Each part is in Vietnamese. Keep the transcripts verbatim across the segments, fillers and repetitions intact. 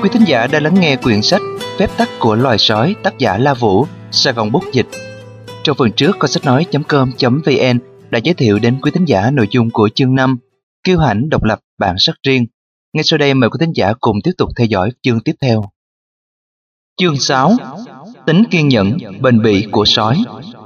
quý thính giả đã lắng nghe quyển sách Phép tắc của loài sói, tác giả La Vũ, Sài Gòn Bút dịch. Trong phần trước, Kho sách nói chấm com chấm vn đã giới thiệu đến quý thính giả nội dung của chương năm, Kiêu hãnh độc lập bản sắc riêng. Ngay sau đây mời quý thính giả cùng tiếp tục theo dõi chương tiếp theo. Chương sáu, tính kiên nhẫn, bền bỉ của sói.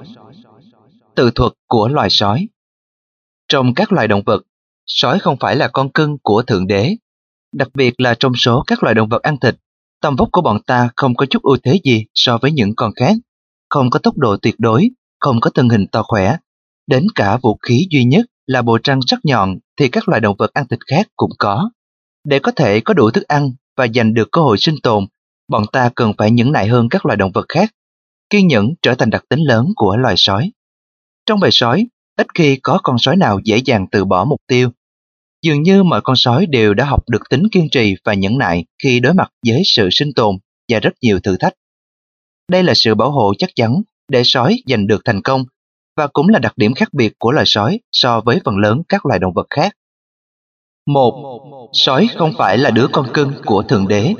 Tự thuật của loài sói. Trong các loài động vật, sói không phải là con cưng của Thượng Đế. Đặc biệt là trong số các loài động vật ăn thịt, tầm vóc của bọn ta không có chút ưu thế gì so với những con khác, không có tốc độ tuyệt đối, không có thân hình to khỏe. Đến cả vũ khí duy nhất là bộ răng sắc nhọn thì các loài động vật ăn thịt khác cũng có. Để có thể có đủ thức ăn và giành được cơ hội sinh tồn, bọn ta cần phải nhẫn nại hơn các loài động vật khác. Kiên nhẫn trở thành đặc tính lớn của loài sói. Trong bầy sói, ít khi có con sói nào dễ dàng từ bỏ mục tiêu. Dường như mọi con sói đều đã học được tính kiên trì và nhẫn nại khi đối mặt với sự sinh tồn và rất nhiều thử thách. Đây là sự bảo hộ chắc chắn để sói giành được thành công, và cũng là đặc điểm khác biệt của loài sói so với phần lớn các loài động vật khác. Một. Sói không phải là đứa con cưng của Thượng Đế.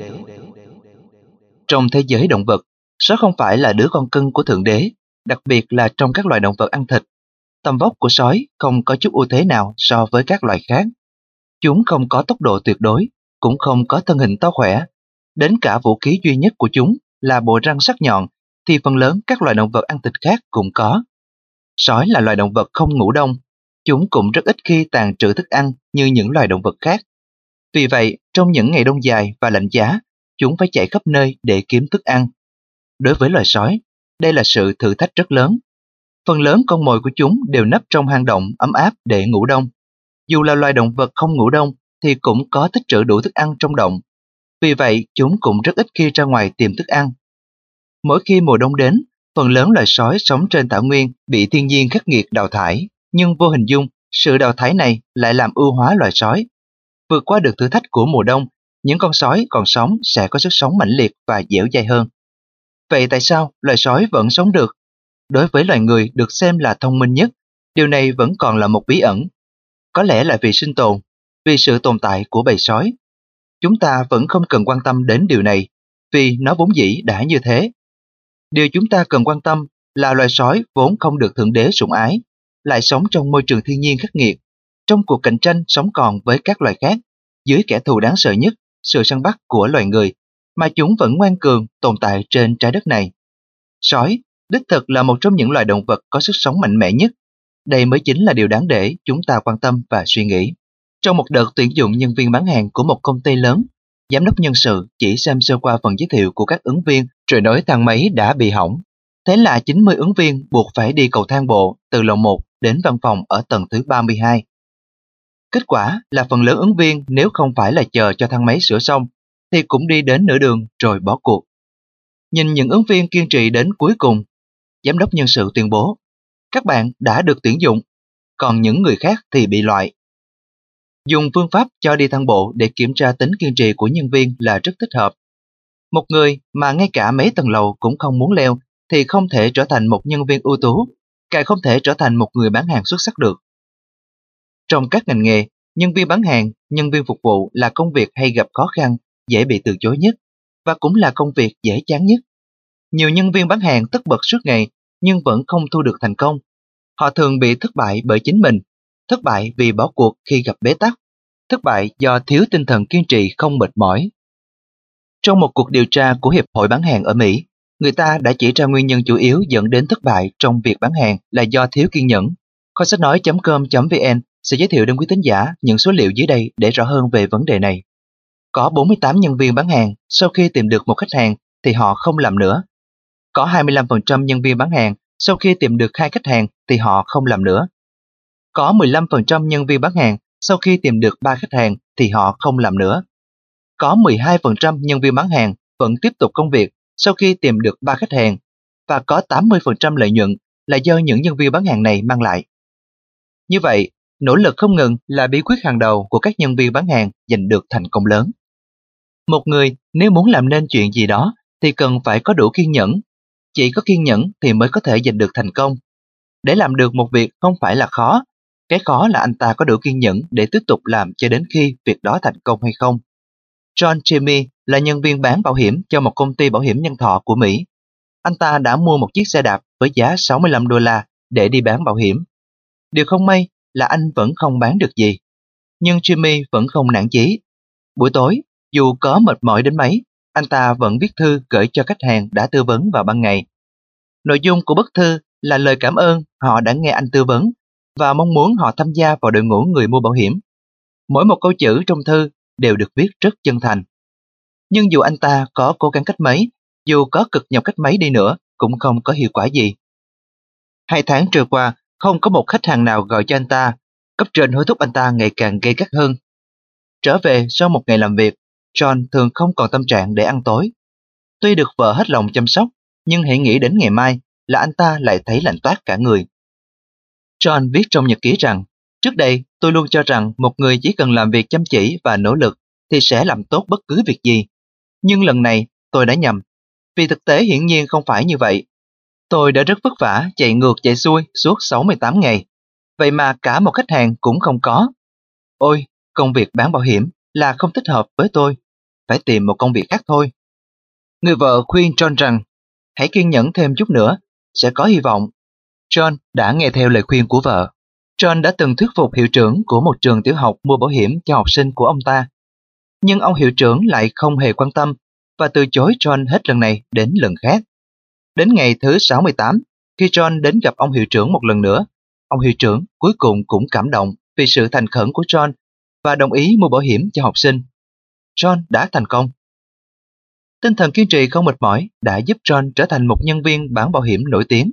Trong thế giới động vật, sói không phải là đứa con cưng của Thượng Đế, đặc biệt là trong các loài động vật ăn thịt. Tầm vóc của sói không có chút ưu thế nào so với các loài khác. Chúng không có tốc độ tuyệt đối, cũng không có thân hình to khỏe. Đến cả vũ khí duy nhất của chúng là bộ răng sắc nhọn thì phần lớn các loài động vật ăn thịt khác cũng có. Sói là loài động vật không ngủ đông. Chúng cũng rất ít khi tàn trữ thức ăn như những loài động vật khác. Vì vậy, trong những ngày đông dài và lạnh giá, chúng phải chạy khắp nơi để kiếm thức ăn. Đối với loài sói, đây là sự thử thách rất lớn. Phần lớn con mồi của chúng đều nấp trong hang động ấm áp để ngủ đông. Dù là loài động vật không ngủ đông thì cũng có tích trữ đủ thức ăn trong động. Vì vậy, chúng cũng rất ít khi ra ngoài tìm thức ăn. Mỗi khi mùa đông đến, phần lớn loài sói sống trên thảo nguyên bị thiên nhiên khắc nghiệt đào thải, nhưng vô hình dung, sự đào thải này lại làm ưu hóa loài sói. Vượt qua được thử thách của mùa đông, những con sói còn sống sẽ có sức sống mãnh liệt và dẻo dai hơn. Vậy tại sao loài sói vẫn sống được? Đối với loài người được xem là thông minh nhất, điều này vẫn còn là một bí ẩn. Có lẽ là vì sinh tồn, vì sự tồn tại của bầy sói. Chúng ta vẫn không cần quan tâm đến điều này, vì nó vốn dĩ đã như thế. Điều chúng ta cần quan tâm là loài sói vốn không được Thượng Đế sủng ái, lại sống trong môi trường thiên nhiên khắc nghiệt, trong cuộc cạnh tranh sống còn với các loài khác, dưới kẻ thù đáng sợ nhất, sự săn bắt của loài người, mà chúng vẫn ngoan cường tồn tại trên trái đất này. Sói, đích thực là một trong những loài động vật có sức sống mạnh mẽ nhất. Đây mới chính là điều đáng để chúng ta quan tâm và suy nghĩ. Trong một đợt tuyển dụng nhân viên bán hàng của một công ty lớn, giám đốc nhân sự chỉ xem sơ qua phần giới thiệu của các ứng viên rồi nói thang máy đã bị hỏng. Thế là chín mươi ứng viên buộc phải đi cầu thang bộ từ lầu một đến văn phòng ở tầng thứ ba mươi hai. Kết quả là phần lớn ứng viên nếu không phải là chờ cho thang máy sửa xong thì cũng đi đến nửa đường rồi bỏ cuộc. Nhìn những ứng viên kiên trì đến cuối cùng, giám đốc nhân sự tuyên bố: các bạn đã được tuyển dụng, còn những người khác thì bị loại. Dùng phương pháp cho đi thang bộ để kiểm tra tính kiên trì của nhân viên là rất thích hợp. Một người mà ngay cả mấy tầng lầu cũng không muốn leo thì không thể trở thành một nhân viên ưu tú, càng không thể trở thành một người bán hàng xuất sắc được. Trong các ngành nghề, nhân viên bán hàng, nhân viên phục vụ là công việc hay gặp khó khăn, dễ bị từ chối nhất, và cũng là công việc dễ chán nhất. Nhiều nhân viên bán hàng tất bật suốt ngày nhưng vẫn không thu được thành công. Họ thường bị thất bại bởi chính mình, thất bại vì bỏ cuộc khi gặp bế tắc, thất bại do thiếu tinh thần kiên trì không mệt mỏi. Trong một cuộc điều tra của Hiệp hội Bán hàng ở Mỹ, người ta đã chỉ ra nguyên nhân chủ yếu dẫn đến thất bại trong việc bán hàng là do thiếu kiên nhẫn. Kho sách nói chấm com chấm vn sẽ giới thiệu đến quý thính giả những số liệu dưới đây để rõ hơn về vấn đề này. Có bốn mươi tám nhân viên bán hàng sau khi tìm được một khách hàng thì họ không làm nữa. Có hai mươi lăm phần trăm nhân viên bán hàng sau khi tìm được hai khách hàng thì họ không làm nữa. Có mười lăm phần trăm nhân viên bán hàng sau khi tìm được ba khách hàng thì họ không làm nữa. Có mười hai phần trăm nhân viên bán hàng vẫn tiếp tục công việc sau khi tìm được ba khách hàng, và có tám mươi phần trăm lợi nhuận là do những nhân viên bán hàng này mang lại. Như vậy, nỗ lực không ngừng là bí quyết hàng đầu của các nhân viên bán hàng giành được thành công lớn. Một người nếu muốn làm nên chuyện gì đó thì cần phải có đủ kiên nhẫn. Chỉ có kiên nhẫn thì mới có thể giành được thành công. Để làm được một việc không phải là khó, cái khó là anh ta có đủ kiên nhẫn để tiếp tục làm cho đến khi việc đó thành công hay không. John Chimmy, là nhân viên bán bảo hiểm cho một công ty bảo hiểm nhân thọ của Mỹ. Anh ta đã mua một chiếc xe đạp với giá sáu mươi lăm đô la để đi bán bảo hiểm. Điều không may là anh vẫn không bán được gì. Nhưng Jimmy vẫn không nản chí. Buổi tối, dù có mệt mỏi đến mấy, anh ta vẫn viết thư gửi cho khách hàng đã tư vấn vào ban ngày. Nội dung của bức thư là lời cảm ơn họ đã nghe anh tư vấn và mong muốn họ tham gia vào đội ngũ người mua bảo hiểm. Mỗi một câu chữ trong thư đều được viết rất chân thành. Nhưng dù anh ta có cố gắng cách mấy, dù có cực nhọc cách mấy đi nữa, cũng không có hiệu quả gì. Hai tháng trôi qua, không có một khách hàng nào gọi cho anh ta. Cấp trên hối thúc anh ta ngày càng gay gắt hơn. Trở về sau một ngày làm việc, John thường không còn tâm trạng để ăn tối. Tuy được vợ hết lòng chăm sóc, nhưng hãy nghĩ đến ngày mai là anh ta lại thấy lạnh toát cả người. John viết trong nhật ký rằng, trước đây tôi luôn cho rằng một người chỉ cần làm việc chăm chỉ và nỗ lực thì sẽ làm tốt bất cứ việc gì. Nhưng lần này tôi đã nhầm, vì thực tế hiển nhiên không phải như vậy. Tôi đã rất vất vả chạy ngược chạy xuôi suốt sáu mươi tám ngày, vậy mà cả một khách hàng cũng không có. Ôi, công việc bán bảo hiểm là không thích hợp với tôi, phải tìm một công việc khác thôi. Người vợ khuyên John rằng, hãy kiên nhẫn thêm chút nữa, sẽ có hy vọng. John đã nghe theo lời khuyên của vợ. John đã từng thuyết phục hiệu trưởng của một trường tiểu học mua bảo hiểm cho học sinh của ông ta. Nhưng ông hiệu trưởng lại không hề quan tâm và từ chối John hết lần này đến lần khác. Đến ngày thứ sáu mươi tám, khi John đến gặp ông hiệu trưởng một lần nữa, ông hiệu trưởng cuối cùng cũng cảm động vì sự thành khẩn của John và đồng ý mua bảo hiểm cho học sinh. John đã thành công. Tinh thần kiên trì không mệt mỏi đã giúp John trở thành một nhân viên bán bảo hiểm nổi tiếng.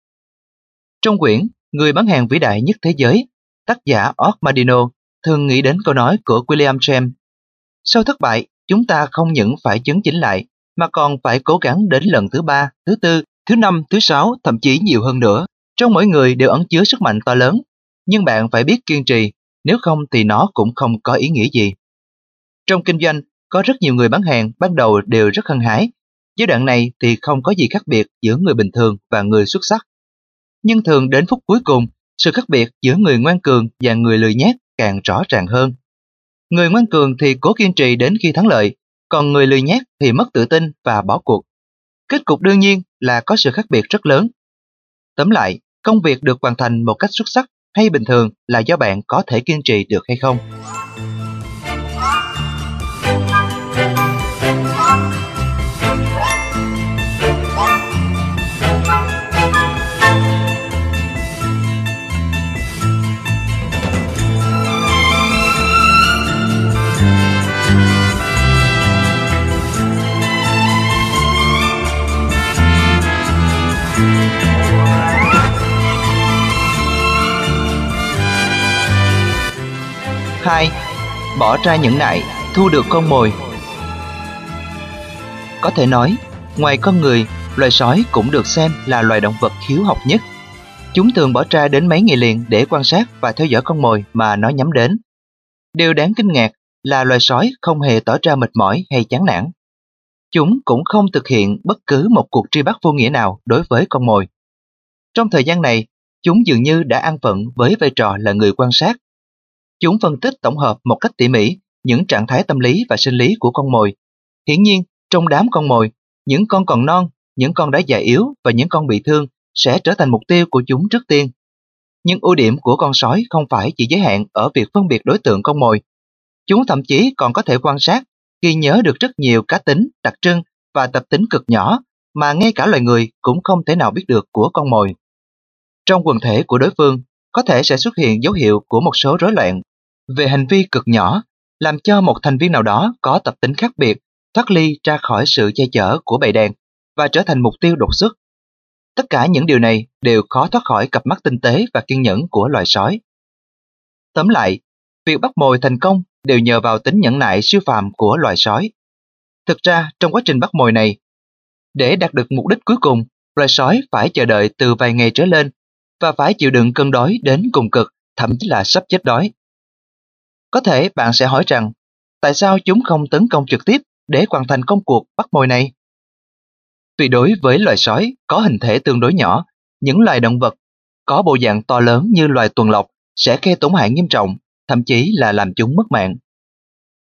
Trong quyển Người bán hàng vĩ đại nhất thế giới, tác giả Art Mandino thường nghĩ đến câu nói của William James. Sau thất bại, chúng ta không những phải chấn chỉnh lại, mà còn phải cố gắng đến lần thứ ba, thứ tư, thứ năm, thứ sáu, thậm chí nhiều hơn nữa. Trong mỗi người đều ẩn chứa sức mạnh to lớn, nhưng bạn phải biết kiên trì, nếu không thì nó cũng không có ý nghĩa gì. Trong kinh doanh, có rất nhiều người bán hàng ban đầu đều rất hăng hái. Giai đoạn này thì không có gì khác biệt giữa người bình thường và người xuất sắc. Nhưng thường đến phút cuối cùng, sự khác biệt giữa người ngoan cường và người lười nhác càng rõ ràng hơn. Người ngoan cường thì cố kiên trì đến khi thắng lợi, còn người lười nhác thì mất tự tin và bỏ cuộc. Kết cục đương nhiên là có sự khác biệt rất lớn. Tóm lại, công việc được hoàn thành một cách xuất sắc hay bình thường là do bạn có thể kiên trì được hay không. Hai. Bỏ ra nhẫn nại, thu được con mồi. Có thể nói, ngoài con người, loài sói cũng được xem là loài động vật hiếu học nhất. Chúng thường bỏ ra đến mấy ngày liền để quan sát và theo dõi con mồi mà nó nhắm đến. Điều đáng kinh ngạc là loài sói không hề tỏ ra mệt mỏi hay chán nản. Chúng cũng không thực hiện bất cứ một cuộc truy bắt vô nghĩa nào đối với con mồi. Trong thời gian này, chúng dường như đã an phận với vai trò là người quan sát. Chúng phân tích tổng hợp một cách tỉ mỉ những trạng thái tâm lý và sinh lý của con mồi. Hiển nhiên, trong đám con mồi, những con còn non, những con đã già yếu và những con bị thương sẽ trở thành mục tiêu của chúng trước tiên. Nhưng ưu điểm của con sói không phải chỉ giới hạn ở việc phân biệt đối tượng con mồi. Chúng thậm chí còn có thể quan sát, ghi nhớ được rất nhiều cá tính, đặc trưng và tập tính cực nhỏ mà ngay cả loài người cũng không thể nào biết được của con mồi. Trong quần thể của đối phương, có thể sẽ xuất hiện dấu hiệu của một số rối loạn về hành vi cực nhỏ, làm cho một thành viên nào đó có tập tính khác biệt thoát ly ra khỏi sự che chở của bầy đàn và trở thành mục tiêu đột xuất. Tất cả những điều này đều khó thoát khỏi cặp mắt tinh tế và kiên nhẫn của loài sói. Tóm lại, việc bắt mồi thành công đều nhờ vào tính nhẫn nại siêu phàm của loài sói. Thực ra, trong quá trình bắt mồi này, để đạt được mục đích cuối cùng, loài sói phải chờ đợi từ vài ngày trở lên và phải chịu đựng cơn đói đến cùng cực, thậm chí là sắp chết đói. Có thể bạn sẽ hỏi rằng, tại sao chúng không tấn công trực tiếp để hoàn thành công cuộc bắt mồi này? Vì đối với loài sói có hình thể tương đối nhỏ, những loài động vật có bộ dạng to lớn như loài tuần lộc sẽ gây tổn hại nghiêm trọng, thậm chí là làm chúng mất mạng.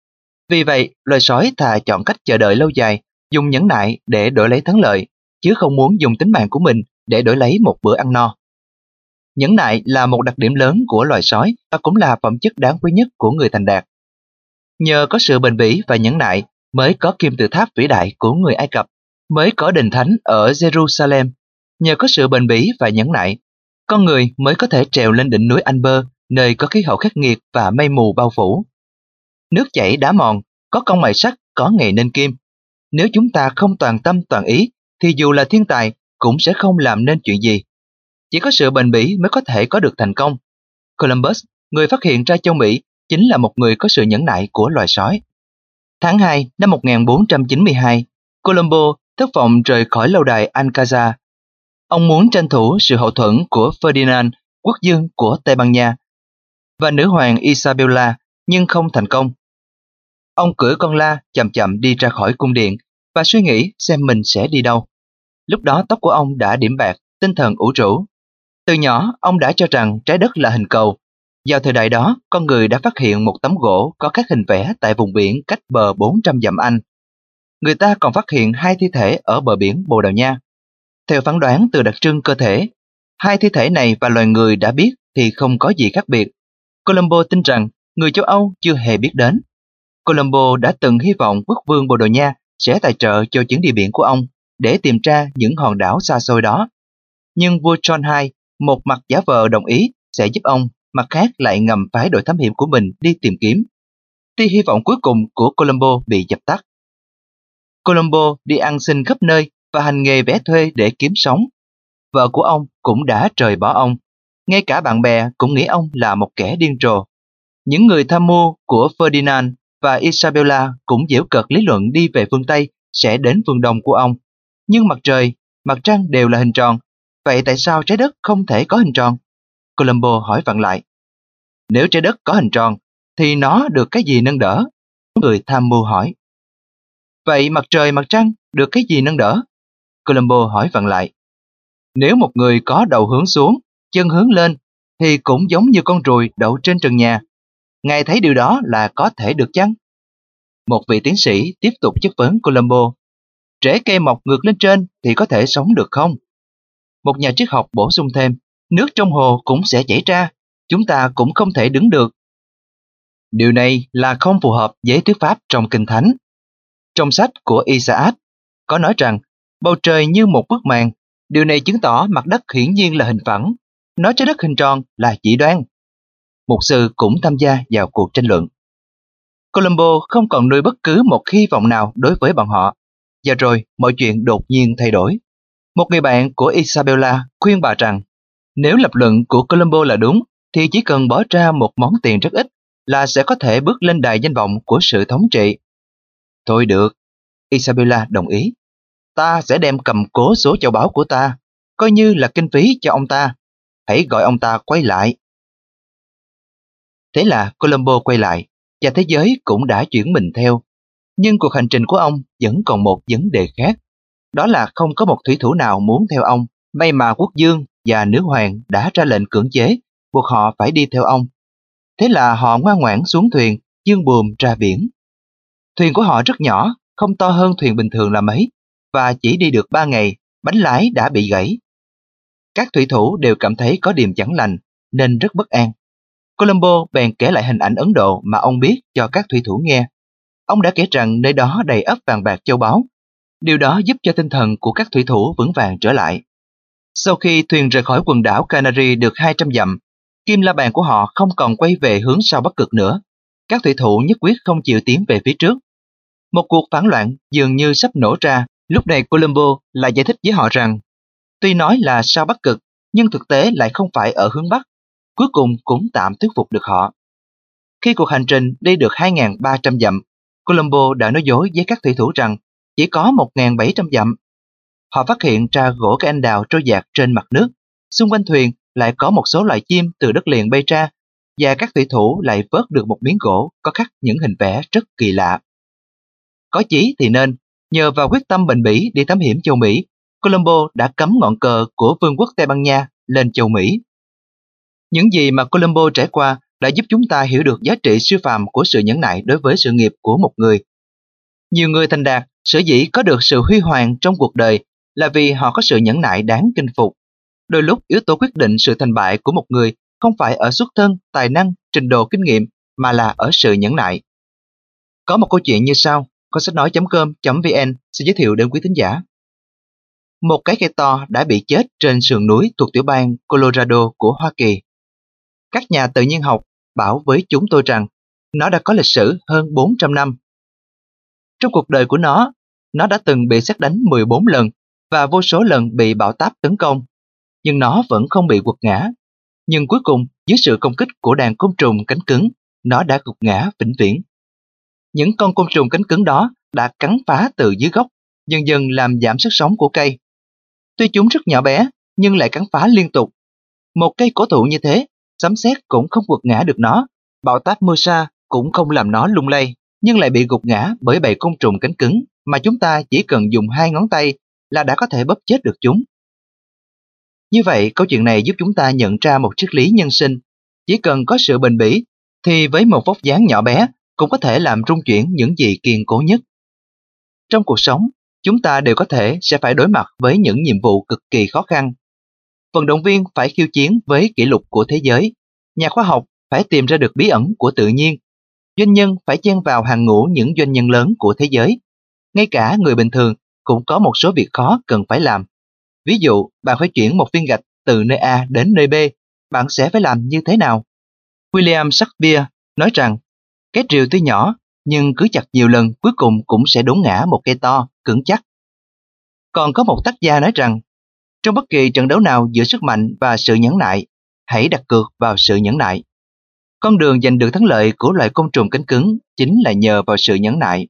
Vì vậy, loài sói thà chọn cách chờ đợi lâu dài, dùng nhẫn nại để đổi lấy thắng lợi, chứ không muốn dùng tính mạng của mình để đổi lấy một bữa ăn no. Nhẫn nại là một đặc điểm lớn của loài sói và cũng là phẩm chất đáng quý nhất của người thành đạt. Nhờ có sự bền bỉ và nhẫn nại mới có kim tự tháp vĩ đại của người Ai Cập, mới có đền thánh ở Jerusalem. Nhờ có sự bền bỉ và nhẫn nại, con người mới có thể trèo lên đỉnh núi Anber, nơi có khí hậu khắc nghiệt và mây mù bao phủ. Nước chảy đá mòn, có công mài sắt, có nghề nên kim. Nếu chúng ta không toàn tâm toàn ý, thì dù là thiên tài cũng sẽ không làm nên chuyện gì. Chỉ có sự bền bỉ mới có thể có được thành công. Columbus, người phát hiện ra châu Mỹ, chính là một người có sự nhẫn nại của loài sói. Tháng hai năm một nghìn bốn trăm chín mươi hai, Colombo thất vọng rời khỏi lâu đài Alcázar. Ông muốn tranh thủ sự hậu thuẫn của Ferdinand, quốc vương của Tây Ban Nha, và nữ hoàng Isabella, nhưng không thành công. Ông cưỡi con la chậm chậm đi ra khỏi cung điện và suy nghĩ xem mình sẽ đi đâu. Lúc đó tóc của ông đã điểm bạc, tinh thần ủ rũ. Từ nhỏ, ông đã cho rằng trái đất là hình cầu. Vào thời đại đó, con người đã phát hiện một tấm gỗ có các hình vẽ tại vùng biển cách bờ bốn trăm dặm Anh. Người ta còn phát hiện hai thi thể ở bờ biển Bồ Đào Nha. Theo phán đoán từ đặc trưng cơ thể, hai thi thể này và loài người đã biết thì không có gì khác biệt. Colombo tin rằng người châu Âu chưa hề biết đến. Colombo đã từng hy vọng quốc vương Bồ Đào Nha sẽ tài trợ cho chuyến đi biển của ông để tìm ra những hòn đảo xa xôi đó. Nhưng vua John đệ nhị, một mặt giả vờ đồng ý sẽ giúp ông, mặt khác lại ngầm phái đội thám hiểm của mình đi tìm kiếm. Tia hy vọng cuối cùng của Colombo bị dập tắt. Colombo đi ăn xin khắp nơi và hành nghề vẽ thuê để kiếm sống. Vợ của ông cũng đã rời bỏ ông. Ngay cả bạn bè cũng nghĩ ông là một kẻ điên rồ. Những người tham mưu của Ferdinand và Isabella cũng giễu cợt lý luận đi về phương Tây sẽ đến phương Đông của ông. Nhưng mặt trời, mặt trăng đều là hình tròn. Vậy tại sao trái đất không thể có hình tròn? Colombo hỏi vặn lại. Nếu trái đất có hình tròn, thì nó được cái gì nâng đỡ? Người tham mưu hỏi. Vậy mặt trời mặt trăng được cái gì nâng đỡ? Colombo hỏi vặn lại. Nếu một người có đầu hướng xuống, chân hướng lên, thì cũng giống như con ruồi đậu trên trần nhà. Ngài thấy điều đó là có thể được chăng? Một vị tiến sĩ tiếp tục chất vấn Colombo. Rễ cây mọc ngược lên trên thì có thể sống được không? Một nhà triết học bổ sung thêm, nước trong hồ cũng sẽ chảy ra, chúng ta cũng không thể đứng được. Điều này là không phù hợp với thuyết pháp trong Kinh Thánh. Trong sách của Isaac có nói rằng bầu trời như một bức màn, điều này chứng tỏ mặt đất hiển nhiên là hình phẳng, nói trái đất hình tròn là dị đoan. Mục sư cũng tham gia vào cuộc tranh luận. Colombo không còn nuôi bất cứ một hy vọng nào đối với bọn họ, và rồi mọi chuyện đột nhiên thay đổi. Một người bạn của Isabella khuyên bà rằng nếu lập luận của Colombo là đúng thì chỉ cần bỏ ra một món tiền rất ít là sẽ có thể bước lên đài danh vọng của sự thống trị. Thôi được, Isabella đồng ý. Ta sẽ đem cầm cố số châu báu của ta, coi như là kinh phí cho ông ta. Hãy gọi ông ta quay lại. Thế là Colombo quay lại, và thế giới cũng đã chuyển mình theo. Nhưng cuộc hành trình của ông vẫn còn một vấn đề khác. Đó là không có một thủy thủ nào muốn theo ông. May mà quốc vương và nữ hoàng đã ra lệnh cưỡng chế, buộc họ phải đi theo ông. Thế là họ ngoan ngoãn xuống thuyền, dương buồm ra biển. Thuyền của họ rất nhỏ, không to hơn thuyền bình thường là mấy, và chỉ đi được ba ngày, bánh lái đã bị gãy. Các thủy thủ đều cảm thấy có điềm chẳng lành, nên rất bất an. Colombo bèn kể lại hình ảnh Ấn Độ mà ông biết cho các thủy thủ nghe. Ông đã kể rằng nơi đó đầy ắp vàng bạc châu báu. Điều đó giúp cho tinh thần của các thủy thủ vững vàng trở lại. Sau khi thuyền rời khỏi quần đảo Canary được hai trăm dặm, kim la bàn của họ không còn quay về hướng sao Bắc Cực nữa. Các thủy thủ nhất quyết không chịu tiến về phía trước. Một cuộc phản loạn dường như sắp nổ ra. Lúc này Colombo lại giải thích với họ rằng tuy nói là sao Bắc Cực, nhưng thực tế lại không phải ở hướng Bắc. Cuối cùng cũng tạm thuyết phục được họ. Khi cuộc hành trình đi được hai nghìn ba trăm dặm, Colombo đã nói dối với các thủy thủ rằng chỉ có một nghìn bảy trăm dặm. Họ phát hiện ra gỗ cây anh đào trôi dạt trên mặt nước. Xung quanh thuyền lại có một số loài chim từ đất liền bay ra, và các thủy thủ lại vớt được một miếng gỗ có khắc những hình vẽ rất kỳ lạ. Có chí thì nên, nhờ vào quyết tâm bền bỉ đi thám hiểm châu Mỹ, Colombo đã cắm ngọn cờ của vương quốc Tây Ban Nha lên châu Mỹ. Những gì mà Colombo trải qua đã giúp chúng ta hiểu được giá trị siêu phàm của sự nhẫn nại đối với sự nghiệp của một người. Nhiều người thành đạt sở dĩ có được sự huy hoàng trong cuộc đời là vì họ có sự nhẫn nại đáng kinh phục. Đôi lúc yếu tố quyết định sự thành bại của một người không phải ở xuất thân, tài năng, trình độ kinh nghiệm mà là ở sự nhẫn nại. Có một câu chuyện như sau, con sách nói chấm com chấm vn xin giới thiệu đến quý thính giả. Một cái cây to đã bị chết trên sườn núi thuộc tiểu bang Colorado của Hoa Kỳ. Các nhà tự nhiên học bảo với chúng tôi rằng nó đã có lịch sử hơn bốn trăm năm. Trong cuộc đời của nó, nó đã từng bị sét đánh mười bốn lần và vô số lần bị bão táp tấn công, nhưng nó vẫn không bị quật ngã. Nhưng cuối cùng, dưới sự công kích của đàn côn trùng cánh cứng, nó đã gục ngã vĩnh viễn. Những con côn trùng cánh cứng đó đã cắn phá từ dưới gốc, dần dần làm giảm sức sống của cây. Tuy chúng rất nhỏ bé, nhưng lại cắn phá liên tục. Một cây cổ thụ như thế, sấm sét cũng không quật ngã được nó, bão táp mưa sa cũng không làm nó lung lay, nhưng lại bị gục ngã bởi bầy côn trùng cánh cứng mà chúng ta chỉ cần dùng hai ngón tay là đã có thể bóp chết được chúng. Như vậy, câu chuyện này giúp chúng ta nhận ra một triết lý nhân sinh. Chỉ cần có sự bền bỉ, thì với một vóc dáng nhỏ bé cũng có thể làm rung chuyển những gì kiên cố nhất. Trong cuộc sống, chúng ta đều có thể sẽ phải đối mặt với những nhiệm vụ cực kỳ khó khăn. Vận động viên phải khiêu chiến với kỷ lục của thế giới, nhà khoa học phải tìm ra được bí ẩn của tự nhiên, doanh nhân phải chen vào hàng ngũ những doanh nhân lớn của thế giới. Ngay cả người bình thường cũng có một số việc khó cần phải làm. Ví dụ, bạn phải chuyển một viên gạch từ nơi A đến nơi B, bạn sẽ phải làm như thế nào? William Shakespeare nói rằng, cái rìu tuy nhỏ, nhưng cứ chặt nhiều lần cuối cùng cũng sẽ đốn ngã một cây to, cứng chắc. Còn có một tác gia nói rằng, trong bất kỳ trận đấu nào giữa sức mạnh và sự nhẫn nại, hãy đặt cược vào sự nhẫn nại. Con đường giành được thắng lợi của loài côn trùng cánh cứng chính là nhờ vào sự nhẫn nại.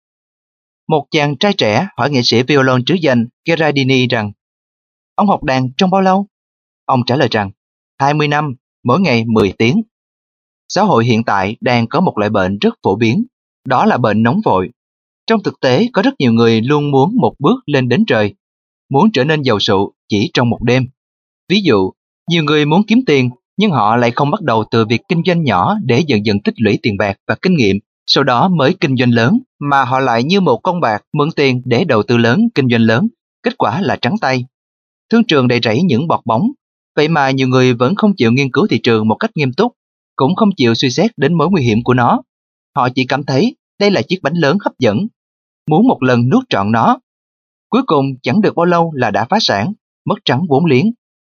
Một chàng trai trẻ hỏi nghệ sĩ violon trứ danh Gherardini rằng, ông học đàn trong bao lâu? Ông trả lời rằng, hai mươi năm, mỗi ngày mười tiếng. Xã hội hiện tại đang có một loại bệnh rất phổ biến, đó là bệnh nóng vội. Trong thực tế, có rất nhiều người luôn muốn một bước lên đến trời, muốn trở nên giàu sụ chỉ trong một đêm. Ví dụ, nhiều người muốn kiếm tiền, nhưng họ lại không bắt đầu từ việc kinh doanh nhỏ để dần dần tích lũy tiền bạc và kinh nghiệm, sau đó mới kinh doanh lớn, mà họ lại như một con bạc mượn tiền để đầu tư lớn, kinh doanh lớn, kết quả là trắng tay. Thương trường đầy rẫy những bọt bóng, vậy mà nhiều người vẫn không chịu nghiên cứu thị trường một cách nghiêm túc, cũng không chịu suy xét đến mối nguy hiểm của nó. Họ chỉ cảm thấy đây là chiếc bánh lớn hấp dẫn, muốn một lần nuốt trọn nó. Cuối cùng chẳng được bao lâu là đã phá sản, mất trắng vốn liếng.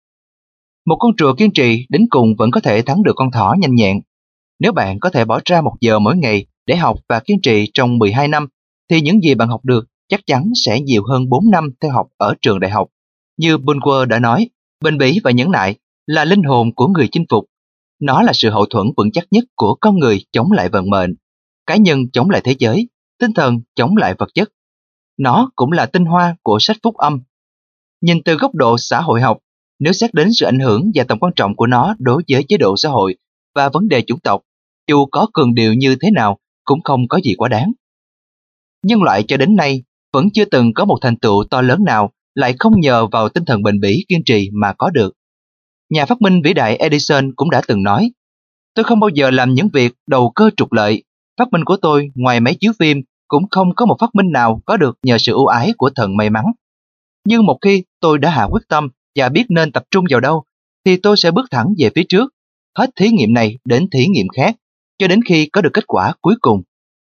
Một con rùa kiên trì đến cùng vẫn có thể thắng được con thỏ nhanh nhẹn. Nếu bạn có thể bỏ ra một giờ mỗi ngày để học và kiên trì trong mười hai năm, thì những gì bạn học được chắc chắn sẽ nhiều hơn bốn năm theo học ở trường đại học. Như Bulwer đã nói, bền bỉ và nhẫn nại là linh hồn của người chinh phục. Nó là sự hậu thuẫn vững chắc nhất của con người chống lại vận mệnh, cá nhân chống lại thế giới, tinh thần chống lại vật chất. Nó cũng là tinh hoa của sách phúc âm. Nhìn từ góc độ xã hội học, nếu xét đến sự ảnh hưởng và tầm quan trọng của nó đối với chế độ xã hội và vấn đề chủng tộc, dù có cường điệu như thế nào cũng không có gì quá đáng. Nhân loại cho đến nay vẫn chưa từng có một thành tựu to lớn nào lại không nhờ vào tinh thần bền bỉ kiên trì mà có được. Nhà phát minh vĩ đại Edison cũng đã từng nói, tôi không bao giờ làm những việc đầu cơ trục lợi. Phát minh của tôi ngoài máy chiếu phim cũng không có một phát minh nào có được nhờ sự ưu ái của thần may mắn. Nhưng một khi tôi đã hạ quyết tâm và biết nên tập trung vào đâu, thì tôi sẽ bước thẳng về phía trước, hết thí nghiệm này đến thí nghiệm khác, cho đến khi có được kết quả cuối cùng.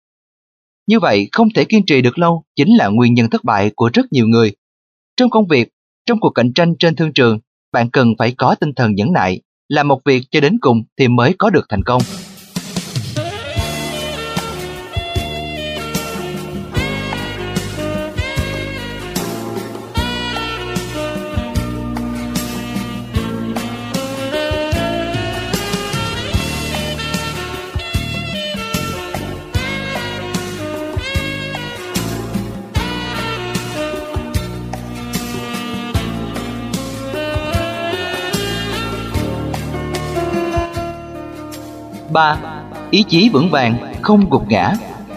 Như vậy, không thể kiên trì được lâu chính là nguyên nhân thất bại của rất nhiều người. Trong công việc, trong cuộc cạnh tranh trên thương trường, bạn cần phải có tinh thần nhẫn nại, làm một việc cho đến cùng thì mới có được thành công. ba. Ý chí vững vàng, không gục ngã.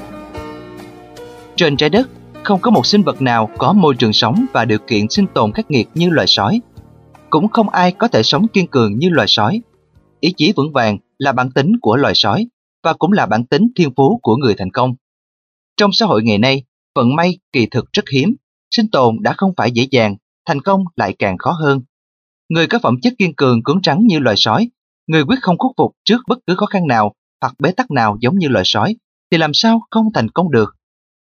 Trên trái đất, không có một sinh vật nào có môi trường sống và điều kiện sinh tồn khắc nghiệt như loài sói. Cũng không ai có thể sống kiên cường như loài sói. Ý chí vững vàng là bản tính của loài sói và cũng là bản tính thiên phú của người thành công. Trong xã hội ngày nay, vận may kỳ thực rất hiếm, sinh tồn đã không phải dễ dàng, thành công lại càng khó hơn. Người có phẩm chất kiên cường cứng rắn như loài sói, người quyết không khuất phục trước bất cứ khó khăn nào hoặc bế tắc nào giống như loài sói, thì làm sao không thành công được.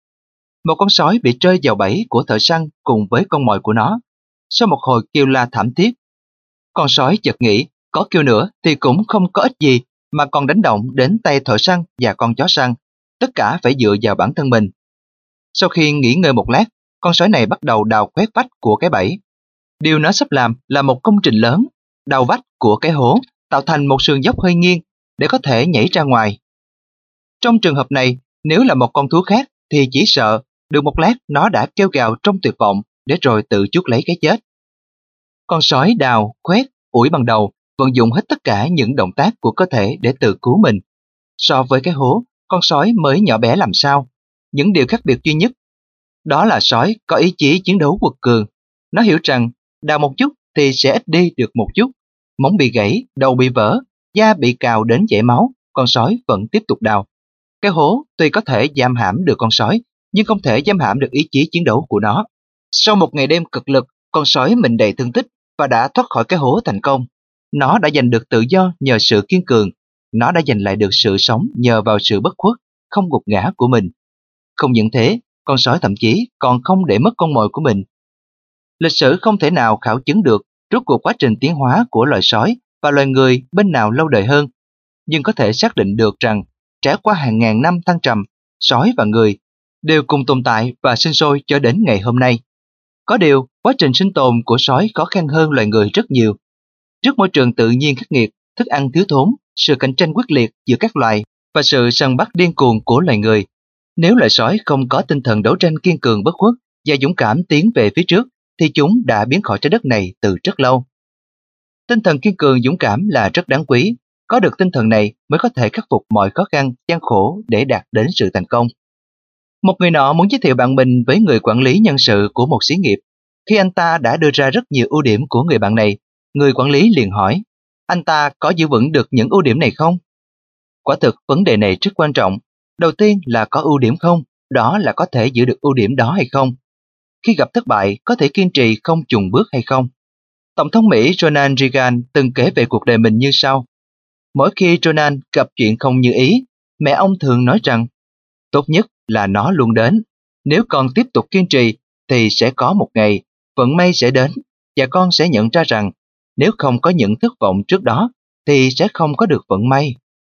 Một con sói bị rơi vào bẫy của thợ săn cùng với con mồi của nó. Sau một hồi kêu la thảm thiết, con sói chợt nghĩ có kêu nữa thì cũng không có ích gì mà còn đánh động đến tay thợ săn và con chó săn, tất cả phải dựa vào bản thân mình. Sau khi nghỉ ngơi một lát, con sói này bắt đầu đào khoét vách của cái bẫy. Điều nó sắp làm là một công trình lớn, đào vách của cái hố tạo thành một sườn dốc hơi nghiêng để có thể nhảy ra ngoài. Trong trường hợp này, nếu là một con thú khác thì chỉ sợ được một lát nó đã kêu gào trong tuyệt vọng để rồi tự chuốc lấy cái chết. Con sói đào, khoét, ủi bằng đầu, vận dụng hết tất cả những động tác của cơ thể để tự cứu mình. So với cái hố, con sói mới nhỏ bé làm sao. Những điều khác biệt duy nhất, đó là sói có ý chí chiến đấu quật cường. Nó hiểu rằng đào một chút thì sẽ ít đi được một chút. Móng bị gãy, đầu bị vỡ, da bị cào đến chảy máu, con sói vẫn tiếp tục đào. Cái hố tuy có thể giam hãm được con sói, nhưng không thể giam hãm được ý chí chiến đấu của nó. Sau một ngày đêm cực lực, con sói mình đầy thương tích và đã thoát khỏi cái hố thành công. Nó đã giành được tự do nhờ sự kiên cường. Nó đã giành lại được sự sống nhờ vào sự bất khuất, không gục ngã của mình. Không những thế, con sói thậm chí còn không để mất con mồi của mình. Lịch sử không thể nào khảo chứng được rốt cuộc quá trình tiến hóa của loài sói và loài người bên nào lâu đời hơn, nhưng có thể xác định được rằng trải qua hàng ngàn năm thăng trầm, sói và người đều cùng tồn tại và sinh sôi cho đến ngày hôm nay. Có điều, quá trình sinh tồn của sói khó khăn hơn loài người rất nhiều. Trước môi trường tự nhiên khắc nghiệt, thức ăn thiếu thốn, sự cạnh tranh quyết liệt giữa các loài và sự săn bắt điên cuồng của loài người, nếu loài sói không có tinh thần đấu tranh kiên cường bất khuất và dũng cảm tiến về phía trước, thì chúng đã biến khỏi trái đất này từ rất lâu. Tinh thần kiên cường dũng cảm là rất đáng quý. Có được tinh thần này mới có thể khắc phục mọi khó khăn, gian khổ để đạt đến sự thành công. Một người nọ muốn giới thiệu bạn mình với người quản lý nhân sự của một xí nghiệp. Khi anh ta đã đưa ra rất nhiều ưu điểm của người bạn này, người quản lý liền hỏi, anh ta có giữ vững được những ưu điểm này không? Quả thực vấn đề này rất quan trọng. Đầu tiên là có ưu điểm không, đó là có thể giữ được ưu điểm đó hay không. Khi gặp thất bại, có thể kiên trì không chùn bước hay không. Tổng thống Mỹ Ronald Reagan từng kể về cuộc đời mình như sau. Mỗi khi Ronald gặp chuyện không như ý, mẹ ông thường nói rằng, tốt nhất là nó luôn đến. Nếu con tiếp tục kiên trì, thì sẽ có một ngày, vận may sẽ đến, và con sẽ nhận ra rằng, nếu không có những thất vọng trước đó, thì sẽ không có được vận may.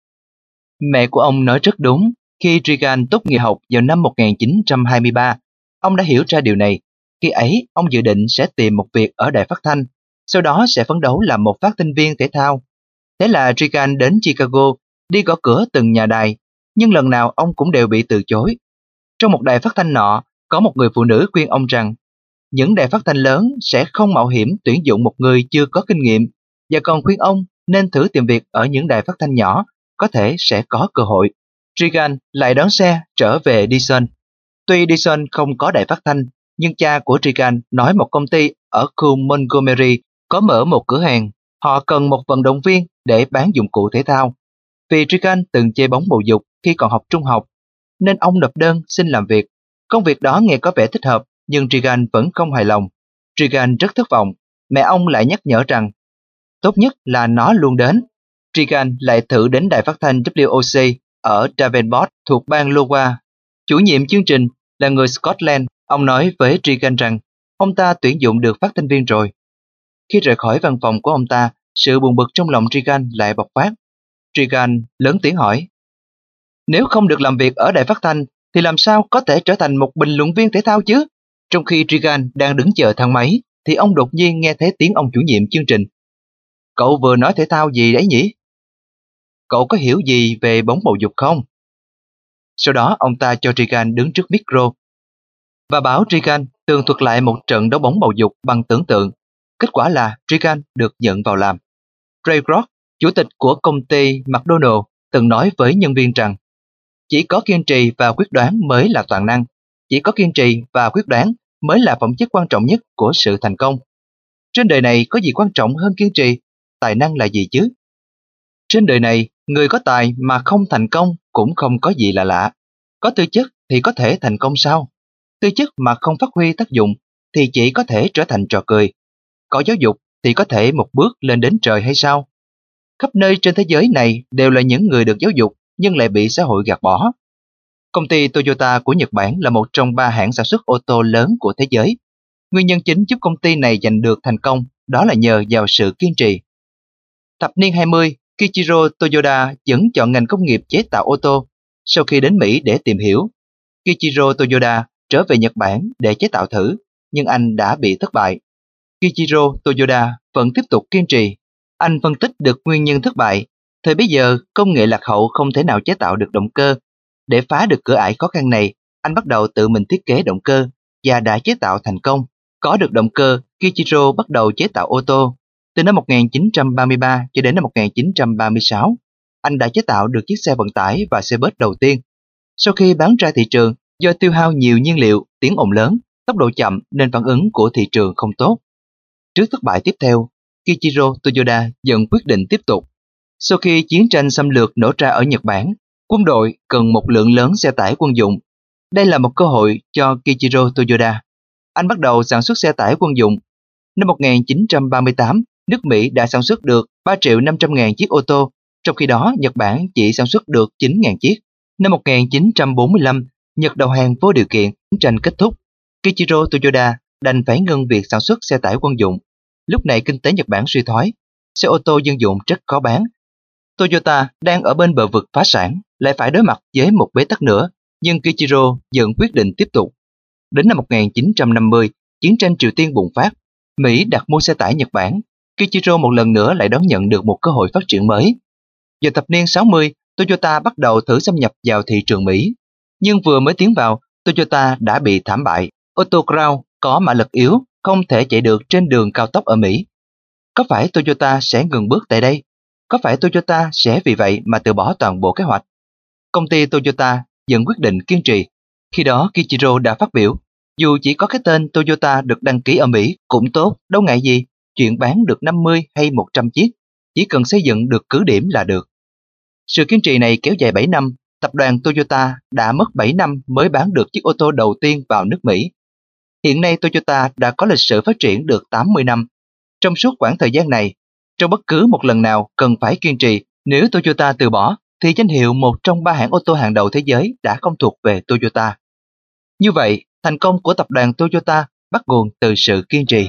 Mẹ của ông nói rất đúng. Khi Reagan tốt nghiệp học vào năm một nghìn chín trăm hai mươi ba, ông đã hiểu ra điều này. Khi ấy, ông dự định sẽ tìm một việc ở đài phát thanh, sau đó sẽ phấn đấu làm một phát thanh viên thể thao. Thế là Reagan đến Chicago, đi gõ cửa từng nhà đài, nhưng lần nào ông cũng đều bị từ chối. Trong một đài phát thanh nọ, có một người phụ nữ khuyên ông rằng, những đài phát thanh lớn sẽ không mạo hiểm tuyển dụng một người chưa có kinh nghiệm, và còn khuyên ông nên thử tìm việc ở những đài phát thanh nhỏ, có thể sẽ có cơ hội. Reagan lại đón xe trở về Dixon. Tuy Dixon không có đài phát thanh, nhưng cha của Reagan nói một công ty ở khu Montgomery có mở một cửa hàng. Họ cần một vận động viên để bán dụng cụ thể thao. Vì Reagan từng chơi bóng bầu dục khi còn học trung học, nên ông nộp đơn xin làm việc. Công việc đó nghe có vẻ thích hợp, nhưng Reagan vẫn không hài lòng. Reagan rất thất vọng. Mẹ ông lại nhắc nhở rằng, tốt nhất là nó luôn đến. Reagan lại thử đến đài phát thanh W O C ở Davenport thuộc bang Iowa. Chủ nhiệm chương trình là người Scotland. Ông nói với Reagan rằng ông ta tuyển dụng được phát thanh viên rồi. Khi rời khỏi văn phòng của ông ta, sự buồn bực trong lòng Reagan lại bộc phát. Reagan lớn tiếng hỏi, nếu không được làm việc ở đài phát thanh thì làm sao có thể trở thành một bình luận viên thể thao chứ? Trong khi Reagan đang đứng chờ thang máy thì ông đột nhiên nghe thấy tiếng ông chủ nhiệm chương trình. Cậu vừa nói thể thao gì đấy nhỉ? Cậu có hiểu gì về bóng bầu dục không? Sau đó ông ta cho Reagan đứng trước micro và bảo Reagan tường thuật lại một trận đấu bóng bầu dục bằng tưởng tượng. Kết quả là Reagan được nhận vào làm. Ray Kroc, chủ tịch của công ty McDonald, từng nói với nhân viên rằng chỉ có kiên trì và quyết đoán mới là toàn năng. Chỉ có kiên trì và quyết đoán mới là phẩm chất quan trọng nhất của sự thành công. Trên đời này có gì quan trọng hơn kiên trì? Tài năng là gì chứ? Trên đời này, người có tài mà không thành công cũng không có gì là lạ. Có tư chất thì có thể thành công sao? Tư chất mà không phát huy tác dụng thì chỉ có thể trở thành trò cười. Có giáo dục thì có thể một bước lên đến trời hay sao? Khắp nơi trên thế giới này đều là những người được giáo dục nhưng lại bị xã hội gạt bỏ. Công ty Toyota của Nhật Bản là một trong ba hãng sản xuất ô tô lớn của thế giới. Nguyên nhân chính giúp công ty này giành được thành công đó là nhờ vào sự kiên trì. Thập niên hai mươi, Kiichiro Toyoda vẫn chọn ngành công nghiệp chế tạo ô tô. Sau khi đến Mỹ để tìm hiểu, Kiichiro Toyoda trở về Nhật Bản để chế tạo thử, nhưng anh đã bị thất bại. Kiichiro Toyoda vẫn tiếp tục kiên trì. Anh phân tích được nguyên nhân thất bại. Thời bấy giờ, công nghệ lạc hậu không thể nào chế tạo được động cơ. Để phá được cửa ải khó khăn này, anh bắt đầu tự mình thiết kế động cơ và đã chế tạo thành công. Có được động cơ, Kiichiro bắt đầu chế tạo ô tô. Từ năm một nghìn chín trăm ba mươi ba cho đến năm một nghìn chín trăm ba mươi sáu, anh đã chế tạo được chiếc xe vận tải và xe bus đầu tiên. Sau khi bán ra thị trường, do tiêu hao nhiều nhiên liệu, tiếng ồn lớn, tốc độ chậm nên phản ứng của thị trường không tốt. Trước thất bại tiếp theo, Kiichiro Toyoda dần quyết định tiếp tục. Sau khi chiến tranh xâm lược nổ ra ở Nhật Bản, quân đội cần một lượng lớn xe tải quân dụng. Đây là một cơ hội cho Kiichiro Toyoda. Anh bắt đầu sản xuất xe tải quân dụng. Năm một nghìn chín trăm ba mươi tám, nước Mỹ đã sản xuất được ba triệu năm trăm ngàn chiếc ô tô, trong khi đó Nhật Bản chỉ sản xuất được chín nghìn chiếc. Năm một nghìn chín trăm bốn mươi lăm, Nhật đầu hàng vô điều kiện, chiến tranh kết thúc. Kiichiro Toyoda đành phải ngừng việc sản xuất xe tải quân dụng. Lúc này kinh tế Nhật Bản suy thoái, xe ô tô dân dụng rất khó bán. Toyota đang ở bên bờ vực phá sản, lại phải đối mặt với một bế tắc nữa, nhưng Kiichiro vẫn quyết định tiếp tục. Đến năm một nghìn chín trăm năm mươi, chiến tranh Triều Tiên bùng phát, Mỹ đặt mua xe tải Nhật Bản. Kiichiro một lần nữa lại đón nhận được một cơ hội phát triển mới. Vào thập niên sáu mươi, Toyota bắt đầu thử xâm nhập vào thị trường Mỹ. Nhưng vừa mới tiến vào, Toyota đã bị thảm bại. Ô tô Crown có mã lực yếu, không thể chạy được trên đường cao tốc ở Mỹ. Có phải Toyota sẽ ngừng bước tại đây? Có phải Toyota sẽ vì vậy mà từ bỏ toàn bộ kế hoạch? Công ty Toyota vẫn quyết định kiên trì. Khi đó Kiichiro đã phát biểu, dù chỉ có cái tên Toyota được đăng ký ở Mỹ cũng tốt, đâu ngại gì, chuyện bán được năm mươi hay một trăm chiếc, chỉ cần xây dựng được cứ điểm là được. Sự kiên trì này kéo dài bảy năm, tập đoàn Toyota đã mất bảy năm mới bán được chiếc ô tô đầu tiên vào nước Mỹ. Hiện nay Toyota đã có lịch sử phát triển được tám mươi năm. Trong suốt quãng thời gian này, trong bất cứ một lần nào cần phải kiên trì, nếu Toyota từ bỏ, thì danh hiệu một trong ba hãng ô tô hàng đầu thế giới đã không thuộc về Toyota. Như vậy, thành công của tập đoàn Toyota bắt nguồn từ sự kiên trì.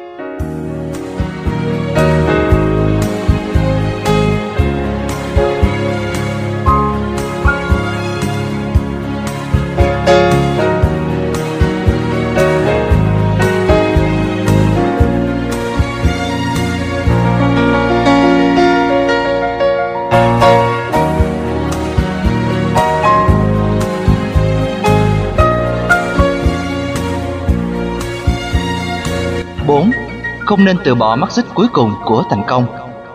bốn. Không nên từ bỏ mắt xích cuối cùng của thành công.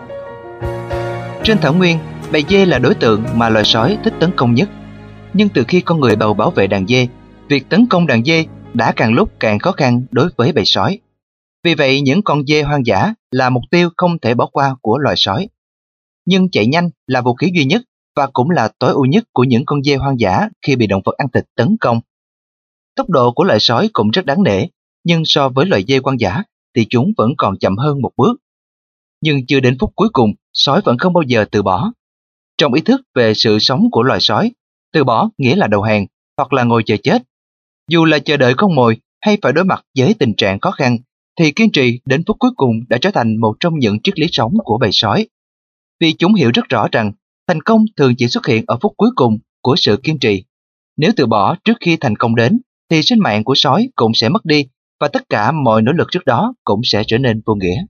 Trên thảo nguyên, bầy dê là đối tượng mà loài sói thích tấn công nhất. Nhưng từ khi con người bầu bảo vệ đàn dê, việc tấn công đàn dê đã càng lúc càng khó khăn đối với bầy sói. Vì vậy, những con dê hoang dã là mục tiêu không thể bỏ qua của loài sói. Nhưng chạy nhanh là vũ khí duy nhất và cũng là tối ưu nhất của những con dê hoang dã khi bị động vật ăn thịt tấn công. Tốc độ của loài sói cũng rất đáng nể, nhưng so với loài dê hoang dã thì chúng vẫn còn chậm hơn một bước. Nhưng chưa đến phút cuối cùng, sói vẫn không bao giờ từ bỏ. Trong ý thức về sự sống của loài sói, từ bỏ nghĩa là đầu hàng hoặc là ngồi chờ chết. Dù là chờ đợi con mồi hay phải đối mặt với tình trạng khó khăn, thì kiên trì đến phút cuối cùng đã trở thành một trong những triết lý sống của bầy sói. Vì chúng hiểu rất rõ rằng thành công thường chỉ xuất hiện ở phút cuối cùng của sự kiên trì. Nếu từ bỏ trước khi thành công đến, thì sinh mạng của sói cũng sẽ mất đi và tất cả mọi nỗ lực trước đó cũng sẽ trở nên vô nghĩa.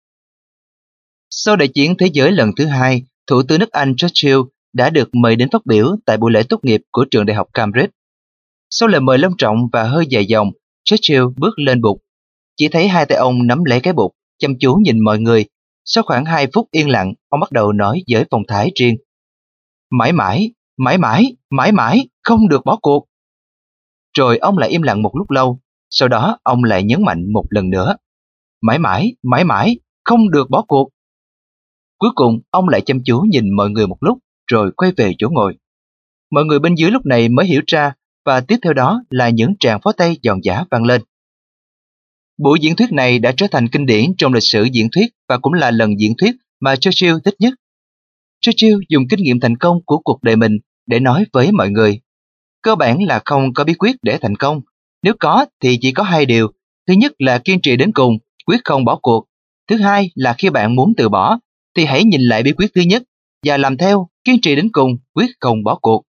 Sau đại chiến thế giới lần thứ hai, Thủ tướng nước Anh Churchill đã được mời đến phát biểu tại buổi lễ tốt nghiệp của trường đại học Cambridge. Sau lời mời long trọng và hơi dài dòng, Churchill bước lên bục. Chỉ thấy hai tay ông nắm lấy cái bục, chăm chú nhìn mọi người. Sau khoảng hai phút yên lặng, ông bắt đầu nói với phong thái riêng. Mãi mãi, mãi mãi, mãi mãi, không được bỏ cuộc. Rồi ông lại im lặng một lúc lâu, sau đó ông lại nhấn mạnh một lần nữa. Mãi mãi, mãi mãi, không được bỏ cuộc. Cuối cùng, ông lại chăm chú nhìn mọi người một lúc, rồi quay về chỗ ngồi. Mọi người bên dưới lúc này mới hiểu ra, và tiếp theo đó là những tràng pháo tay giòn giã vang lên. Buổi diễn thuyết này đã trở thành kinh điển trong lịch sử diễn thuyết và cũng là lần diễn thuyết mà Churchill thích nhất. Churchill dùng kinh nghiệm thành công của cuộc đời mình để nói với mọi người. Cơ bản là không có bí quyết để thành công. Nếu có thì chỉ có hai điều. Thứ nhất là kiên trì đến cùng, quyết không bỏ cuộc. Thứ hai là khi bạn muốn từ bỏ, thì hãy nhìn lại bí quyết thứ nhất và làm theo, kiên trì đến cùng, quyết không bỏ cuộc.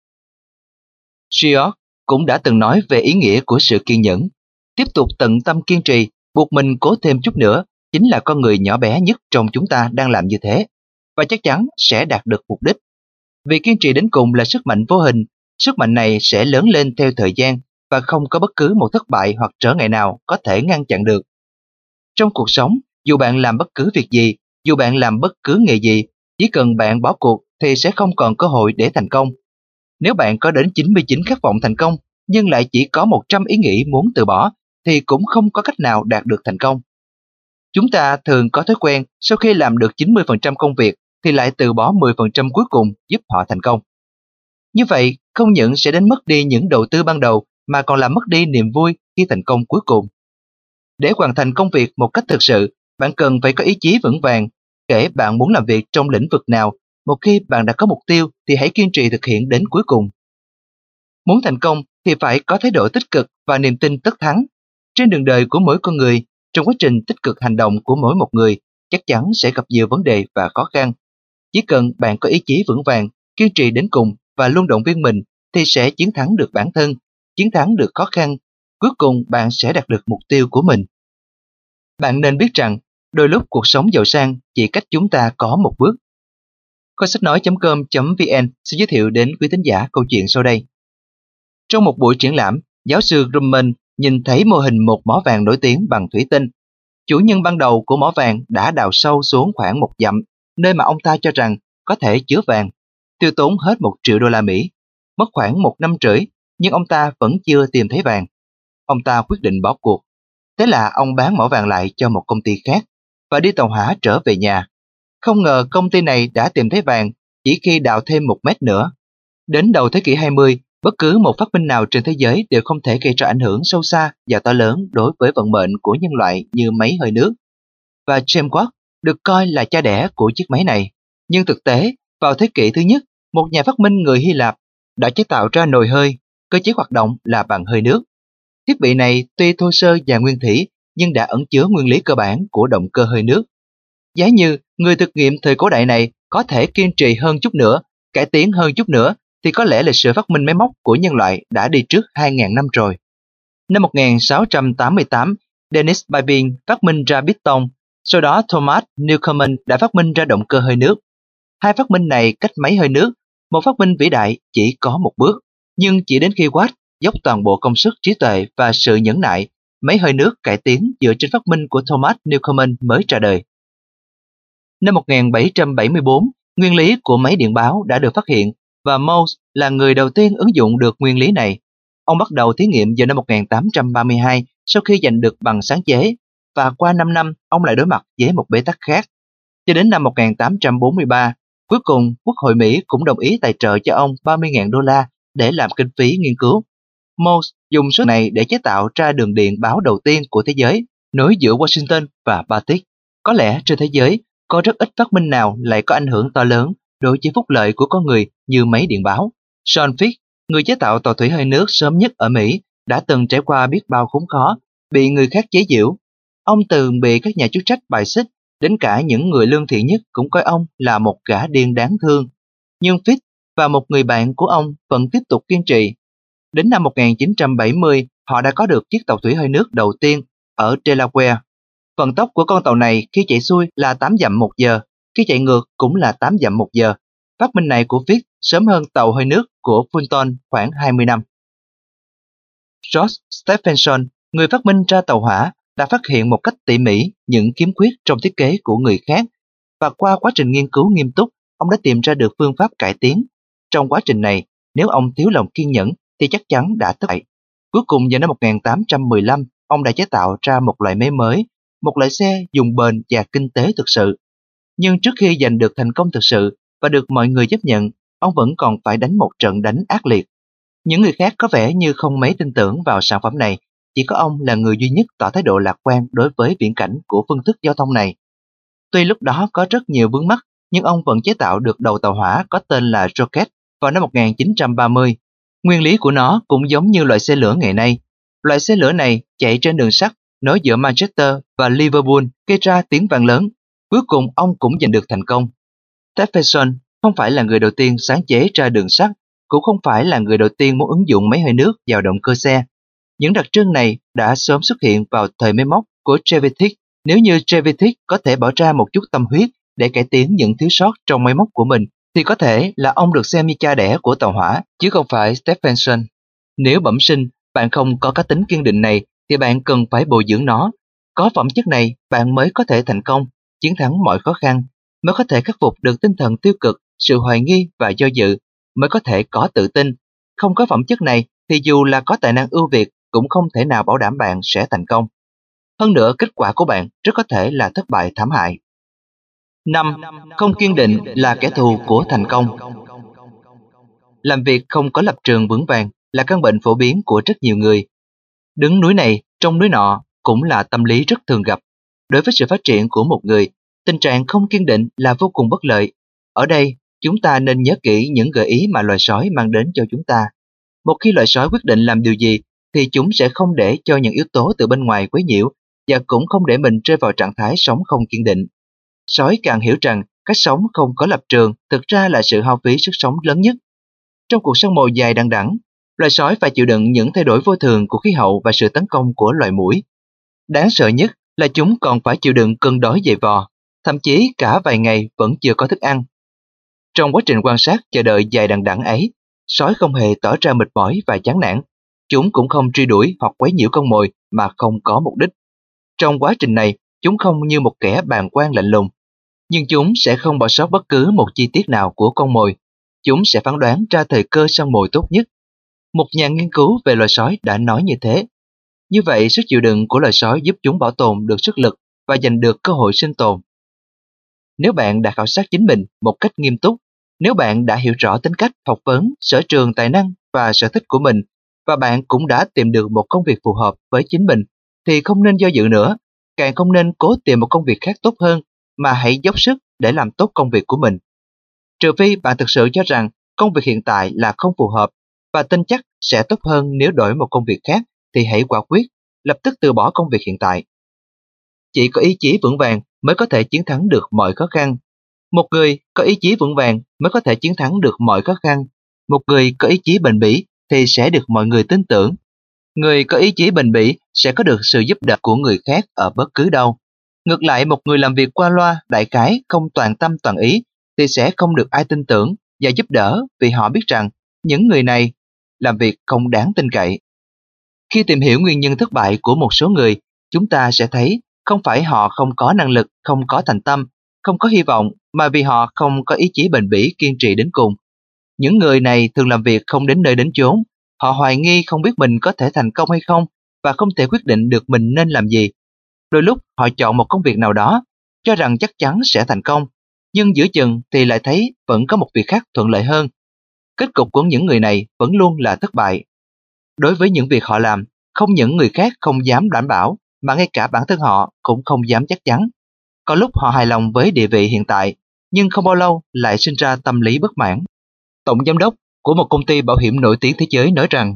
George cũng đã từng nói về ý nghĩa của sự kiên nhẫn. Tiếp tục tận tâm kiên trì, buộc mình cố thêm chút nữa, chính là con người nhỏ bé nhất trong chúng ta đang làm như thế, và chắc chắn sẽ đạt được mục đích. Vì kiên trì đến cùng là sức mạnh vô hình, sức mạnh này sẽ lớn lên theo thời gian và không có bất cứ một thất bại hoặc trở ngại nào có thể ngăn chặn được. Trong cuộc sống, dù bạn làm bất cứ việc gì, dù bạn làm bất cứ nghề gì, chỉ cần bạn bỏ cuộc thì sẽ không còn cơ hội để thành công. Nếu bạn có đến chín mươi chín khát vọng thành công, nhưng lại chỉ có một trăm ý nghĩ muốn từ bỏ, thì cũng không có cách nào đạt được thành công. Chúng ta thường có thói quen sau khi làm được chín mươi phần trăm công việc thì lại từ bỏ mười phần trăm cuối cùng giúp họ thành công. Như vậy, không những sẽ đánh mất đi những đầu tư ban đầu mà còn làm mất đi niềm vui khi thành công cuối cùng. Để hoàn thành công việc một cách thực sự, bạn cần phải có ý chí vững vàng. Kể bạn muốn làm việc trong lĩnh vực nào, một khi bạn đã có mục tiêu thì hãy kiên trì thực hiện đến cuối cùng. Muốn thành công thì phải có thái độ tích cực và niềm tin tất thắng. Trên đường đời của mỗi con người, trong quá trình tích cực hành động của mỗi một người, chắc chắn sẽ gặp nhiều vấn đề và khó khăn. Chỉ cần bạn có ý chí vững vàng, kiên trì đến cùng và luôn động viên mình thì sẽ chiến thắng được bản thân, chiến thắng được khó khăn. Cuối cùng bạn sẽ đạt được mục tiêu của mình. Bạn nên biết rằng, đôi lúc cuộc sống giàu sang chỉ cách chúng ta có một bước. Kho sách nói chấm com chấm vn sẽ giới thiệu đến quý thính giả câu chuyện sau đây. Trong một buổi triển lãm, giáo sư Grumman nhìn thấy mô hình một mỏ vàng nổi tiếng bằng thủy tinh. Chủ nhân ban đầu của mỏ vàng đã đào sâu xuống khoảng một dặm, nơi mà ông ta cho rằng có thể chứa vàng, tiêu tốn hết một triệu đô la Mỹ. Mất khoảng một năm rưỡi, nhưng ông ta vẫn chưa tìm thấy vàng. Ông ta quyết định bỏ cuộc. Thế là ông bán mỏ vàng lại cho một công ty khác và đi tàu hỏa trở về nhà. Không ngờ công ty này đã tìm thấy vàng chỉ khi đào thêm một mét nữa. Đến đầu thế kỷ hai mươi, bất cứ một phát minh nào trên thế giới đều không thể gây ra ảnh hưởng sâu xa và to lớn đối với vận mệnh của nhân loại như máy hơi nước. Và James Watt được coi là cha đẻ của chiếc máy này. Nhưng thực tế, vào thế kỷ thứ nhất, một nhà phát minh người Hy Lạp đã chế tạo ra nồi hơi, cơ chế hoạt động là bằng hơi nước. Thiết bị này tuy thô sơ và nguyên thủy, nhưng đã ẩn chứa nguyên lý cơ bản của động cơ hơi nước. Giá như người thực nghiệm thời cổ đại này có thể kiên trì hơn chút nữa, cải tiến hơn chút nữa, thì có lẽ lịch sử phát minh máy móc của nhân loại đã đi trước hai nghìn năm rồi. Năm một nghìn sáu trăm tám mươi tám, Dennis Babin phát minh ra piston, sau đó Thomas Newcomen đã phát minh ra động cơ hơi nước. Hai phát minh này cách máy hơi nước, một phát minh vĩ đại chỉ có một bước, nhưng chỉ đến khi Watt dốc toàn bộ công sức, trí tuệ và sự nhẫn nại, máy hơi nước cải tiến dựa trên phát minh của Thomas Newcomen mới ra đời. Năm một nghìn bảy trăm bảy mươi tư, nguyên lý của máy điện báo đã được phát hiện và Morse là người đầu tiên ứng dụng được nguyên lý này. Ông bắt đầu thí nghiệm vào năm một nghìn tám trăm ba mươi hai sau khi giành được bằng sáng chế, và qua năm năm ông lại đối mặt với một bế tắc khác. Cho đến năm một nghìn tám trăm bốn mươi ba, cuối cùng Quốc hội Mỹ cũng đồng ý tài trợ cho ông ba mươi nghìn đô la để làm kinh phí nghiên cứu. Morse dùng số này để chế tạo ra đường điện báo đầu tiên của thế giới, nối giữa Washington và Baltic. Có lẽ trên thế giới có rất ít phát minh nào lại có ảnh hưởng to lớn đối với phúc lợi của con người như máy điện báo. John Fish, người chế tạo tàu thủy hơi nước sớm nhất ở Mỹ, đã từng trải qua biết bao khốn khó, bị người khác chế giễu. Ông từng bị các nhà chức trách bài xích, đến cả những người lương thiện nhất cũng coi ông là một gã điên đáng thương. Nhưng Fish và một người bạn của ông vẫn tiếp tục kiên trì. Đến năm một nghìn chín trăm bảy mươi, họ đã có được chiếc tàu thủy hơi nước đầu tiên ở Delaware. Vận tốc của con tàu này khi chạy xuôi là tám dặm một giờ, khi chạy ngược cũng là tám dặm một giờ. Phát minh này của Fish sớm hơn tàu hơi nước của Fulton khoảng hai mươi năm. George Stephenson, người phát minh ra tàu hỏa, đã phát hiện một cách tỉ mỉ những khiếm khuyết trong thiết kế của người khác, và qua quá trình nghiên cứu nghiêm túc, ông đã tìm ra được phương pháp cải tiến. Trong quá trình này, nếu ông thiếu lòng kiên nhẫn thì chắc chắn đã thất bại. Cuối cùng vào năm một nghìn tám trăm mười lăm, ông đã chế tạo ra một loại máy mới, một loại xe dùng bền và kinh tế thực sự. Nhưng trước khi giành được thành công thực sự và được mọi người chấp nhận, ông vẫn còn phải đánh một trận đánh ác liệt. Những người khác có vẻ như không mấy tin tưởng vào sản phẩm này, chỉ có ông là người duy nhất tỏ thái độ lạc quan đối với viễn cảnh của phương thức giao thông này. Tuy lúc đó có rất nhiều vướng mắc, nhưng ông vẫn chế tạo được đầu tàu hỏa có tên là Rocket vào năm một nghìn chín trăm ba mươi. Nguyên lý của nó cũng giống như loại xe lửa ngày nay. Loại xe lửa này chạy trên đường sắt nối giữa Manchester và Liverpool, gây ra tiếng vang lớn. Cuối cùng ông cũng giành được thành công. Stephenson không phải là người đầu tiên sáng chế ra đường sắt, cũng không phải là người đầu tiên muốn ứng dụng máy hơi nước vào động cơ xe. Những đặc trưng này đã sớm xuất hiện vào thời máy móc của Trevithick. Nếu như Trevithick có thể bỏ ra một chút tâm huyết để cải tiến những thiếu sót trong máy móc của mình, thì có thể là ông được xem như cha đẻ của tàu hỏa, chứ không phải Stephenson. Nếu bẩm sinh bạn không có cá tính kiên định này, thì bạn cần phải bồi dưỡng nó. Có phẩm chất này, bạn mới có thể thành công, chiến thắng mọi khó khăn, mới có thể khắc phục được tinh thần tiêu cực, sự hoài nghi và do dự, mới có thể có tự tin. Không có phẩm chất này, thì dù là có tài năng ưu việt, cũng không thể nào bảo đảm bạn sẽ thành công. Hơn nữa, kết quả của bạn rất có thể là thất bại thảm hại. năm. Không kiên định là kẻ thù của thành công. Làm việc không có lập trường vững vàng là căn bệnh phổ biến của rất nhiều người. Đứng núi này, trông núi nọ cũng là tâm lý rất thường gặp. Đối với sự phát triển của một người, tình trạng không kiên định là vô cùng bất lợi. Ở đây, chúng ta nên nhớ kỹ những gợi ý mà loài sói mang đến cho chúng ta. Một khi loài sói quyết định làm điều gì, thì chúng sẽ không để cho những yếu tố từ bên ngoài quấy nhiễu và cũng không để mình rơi vào trạng thái sống không kiên định. Sói càng hiểu rằng cách sống không có lập trường thực ra là sự hao phí sức sống lớn nhất. Trong cuộc săn mồi dài đằng đẵng, loài sói phải chịu đựng những thay đổi vô thường của khí hậu và sự tấn công của loài muỗi. Đáng sợ nhất là chúng còn phải chịu đựng cơn đói dày vò, thậm chí cả vài ngày vẫn chưa có thức ăn. Trong quá trình quan sát chờ đợi dài đằng đẵng ấy, sói không hề tỏ ra mệt mỏi và chán nản. Chúng cũng không truy đuổi hoặc quấy nhiễu con mồi mà không có mục đích. Trong quá trình này, chúng không như một kẻ bàng quan lạnh lùng, nhưng chúng sẽ không bỏ sót bất cứ một chi tiết nào của con mồi. Chúng sẽ phán đoán ra thời cơ săn mồi tốt nhất. Một nhà nghiên cứu về loài sói đã nói như thế. Như vậy, sức chịu đựng của loài sói giúp chúng bảo tồn được sức lực và giành được cơ hội sinh tồn. Nếu bạn đã khảo sát chính mình một cách nghiêm túc, nếu bạn đã hiểu rõ tính cách, học vấn, sở trường, tài năng và sở thích của mình, và bạn cũng đã tìm được một công việc phù hợp với chính mình, thì không nên do dự nữa, càng không nên cố tìm một công việc khác tốt hơn, mà hãy dốc sức để làm tốt công việc của mình. Trừ phi bạn thực sự cho rằng công việc hiện tại là không phù hợp và tin chắc sẽ tốt hơn nếu đổi một công việc khác, thì hãy quả quyết, lập tức từ bỏ công việc hiện tại. Chỉ có ý chí vững vàng mới có thể chiến thắng được mọi khó khăn. Một người có ý chí vững vàng mới có thể chiến thắng được mọi khó khăn. Một người có ý chí bền bỉ thì sẽ được mọi người tin tưởng. Người có ý chí bền bỉ sẽ có được sự giúp đỡ của người khác ở bất cứ đâu. Ngược lại, một người làm việc qua loa, đại khái, không toàn tâm toàn ý thì sẽ không được ai tin tưởng và giúp đỡ, vì họ biết rằng những người này làm việc không đáng tin cậy. Khi tìm hiểu nguyên nhân thất bại của một số người, chúng ta sẽ thấy không phải họ không có năng lực, không có thành tâm, không có hy vọng, mà vì họ không có ý chí bền bỉ kiên trì đến cùng. Những người này thường làm việc không đến nơi đến chốn. Họ hoài nghi không biết mình có thể thành công hay không và không thể quyết định được mình nên làm gì. Đôi lúc họ chọn một công việc nào đó, cho rằng chắc chắn sẽ thành công, nhưng giữa chừng thì lại thấy vẫn có một việc khác thuận lợi hơn. Kết cục của những người này vẫn luôn là thất bại. Đối với những việc họ làm, không những người khác không dám đảm bảo, mà ngay cả bản thân họ cũng không dám chắc chắn. Có lúc họ hài lòng với địa vị hiện tại, nhưng không bao lâu lại sinh ra tâm lý bất mãn. Tổng giám đốc của một công ty bảo hiểm nổi tiếng thế giới nói rằng,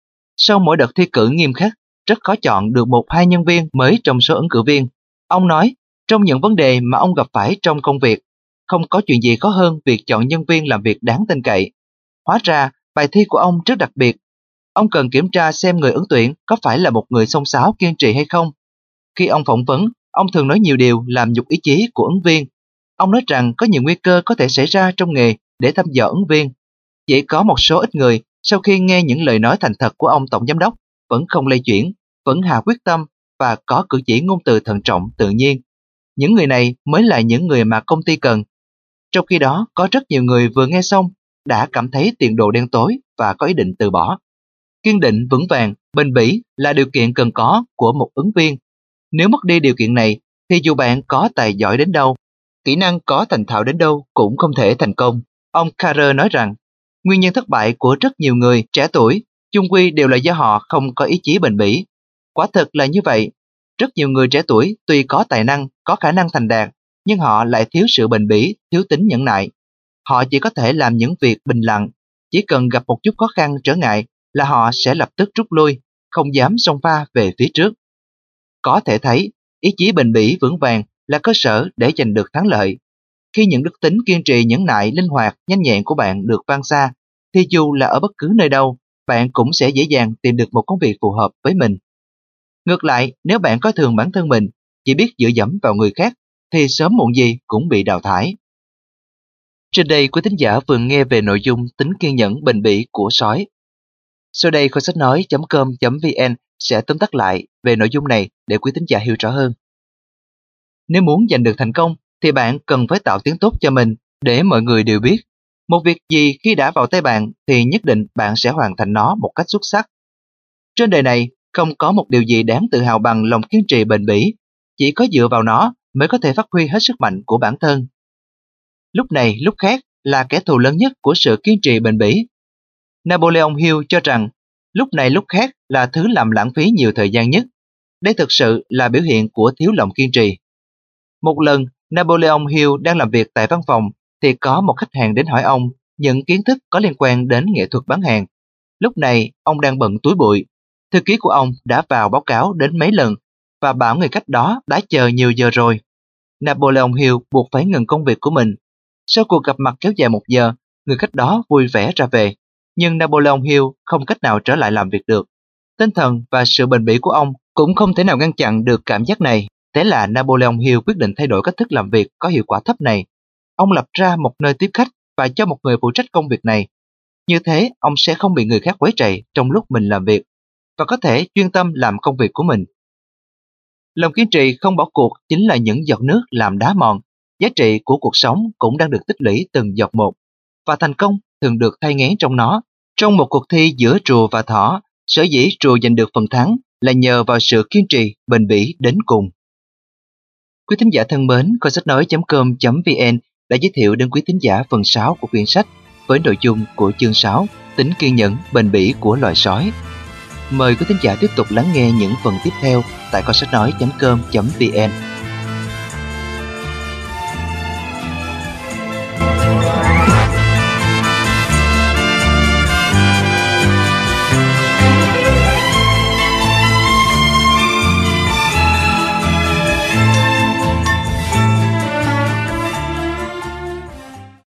sau mỗi đợt thi cử nghiêm khắc, rất khó chọn được một hai nhân viên mới trong số ứng cử viên. Ông nói, trong những vấn đề mà ông gặp phải trong công việc, không có chuyện gì khó hơn việc chọn nhân viên làm việc đáng tin cậy. Hóa ra, bài thi của ông rất đặc biệt. Ông cần kiểm tra xem người ứng tuyển có phải là một người xông xáo kiên trì hay không. Khi ông phỏng vấn, ông thường nói nhiều điều làm nhục ý chí của ứng viên. Ông nói rằng có nhiều nguy cơ có thể xảy ra trong nghề để thăm dò ứng viên. Chỉ có một số ít người sau khi nghe những lời nói thành thật của ông tổng giám đốc vẫn không lay chuyển, vẫn hạ quyết tâm và có cử chỉ ngôn từ thận trọng tự nhiên. Những người này mới là những người mà công ty cần. Trong khi đó, có rất nhiều người vừa nghe xong đã cảm thấy tiền đồ đen tối và có ý định từ bỏ. Kiên định, vững vàng, bền bỉ là điều kiện cần có của một ứng viên. Nếu mất đi điều kiện này, thì dù bạn có tài giỏi đến đâu, kỹ năng có thành thạo đến đâu cũng không thể thành công. Ông Carrer nói rằng, nguyên nhân thất bại của rất nhiều người trẻ tuổi chung quy đều là do họ không có ý chí bền bỉ. Quả thực là như vậy. Rất nhiều người trẻ tuổi tuy có tài năng, có khả năng thành đạt, nhưng họ lại thiếu sự bền bỉ, thiếu tính nhẫn nại. Họ chỉ có thể làm những việc bình lặng, chỉ cần gặp một chút khó khăn trở ngại là họ sẽ lập tức rút lui, không dám xông pha về phía trước. Có thể thấy, ý chí bền bỉ vững vàng là cơ sở để giành được thắng lợi. Khi những đức tính kiên trì, nhẫn nại, linh hoạt, nhanh nhẹn của bạn được vang xa, thì dù là ở bất cứ nơi đâu, bạn cũng sẽ dễ dàng tìm được một công việc phù hợp với mình. Ngược lại, nếu bạn coi thường bản thân mình, chỉ biết dựa dẫm vào người khác, thì sớm muộn gì cũng bị đào thải. Trên đây, quý thính giả vừa nghe về nội dung tính kiên nhẫn bền bỉ của sói. Sau đây, kho sách nói chấm com chấm vn sẽ tóm tắt lại về nội dung này để quý thính giả hiểu rõ hơn. Nếu muốn giành được thành công, thì bạn cần phải tạo tiếng tốt cho mình để mọi người đều biết. Một việc gì khi đã vào tay bạn thì nhất định bạn sẽ hoàn thành nó một cách xuất sắc. Trên đời này, không có một điều gì đáng tự hào bằng lòng kiên trì bền bỉ. Chỉ có dựa vào nó mới có thể phát huy hết sức mạnh của bản thân. Lúc này lúc khác là kẻ thù lớn nhất của sự kiên trì bền bỉ. Napoleon Hill cho rằng lúc này lúc khác là thứ làm lãng phí nhiều thời gian nhất. Đây thực sự là biểu hiện của thiếu lòng kiên trì. Một lần, Napoleon Hill đang làm việc tại văn phòng thì có một khách hàng đến hỏi ông những kiến thức có liên quan đến nghệ thuật bán hàng. Lúc này, ông đang bận túi bụi. Thư ký của ông đã vào báo cáo đến mấy lần và bảo người khách đó đã chờ nhiều giờ rồi. Napoleon Hill buộc phải ngừng công việc của mình. Sau cuộc gặp mặt kéo dài một giờ, người khách đó vui vẻ ra về. Nhưng Napoleon Hill không cách nào trở lại làm việc được. Tinh thần và sự bền bỉ của ông cũng không thể nào ngăn chặn được cảm giác này. Thế là Napoleon Hill quyết định thay đổi cách thức làm việc có hiệu quả thấp này. Ông lập ra một nơi tiếp khách và cho một người phụ trách công việc này. Như thế, ông sẽ không bị người khác quấy rầy trong lúc mình làm việc và có thể chuyên tâm làm công việc của mình. Lòng kiên trì không bỏ cuộc chính là những giọt nước làm đá mòn. Giá trị của cuộc sống cũng đang được tích lũy từng giọt một, và thành công thường được thay ngén trong nó. Trong một cuộc thi giữa rùa và thỏ, sở dĩ rùa giành được phần thắng là nhờ vào sự kiên trì bền bỉ đến cùng. Quý thính giả thân mến, kho sách nói chấm com chấm vn đã giới thiệu đến quý thính giả phần sáu của quyển sách với nội dung của chương sáu, tính kiên nhẫn bền bỉ của loài sói. Mời quý thính giả tiếp tục lắng nghe những phần tiếp theo tại kho sách nói chấm com chấm vn.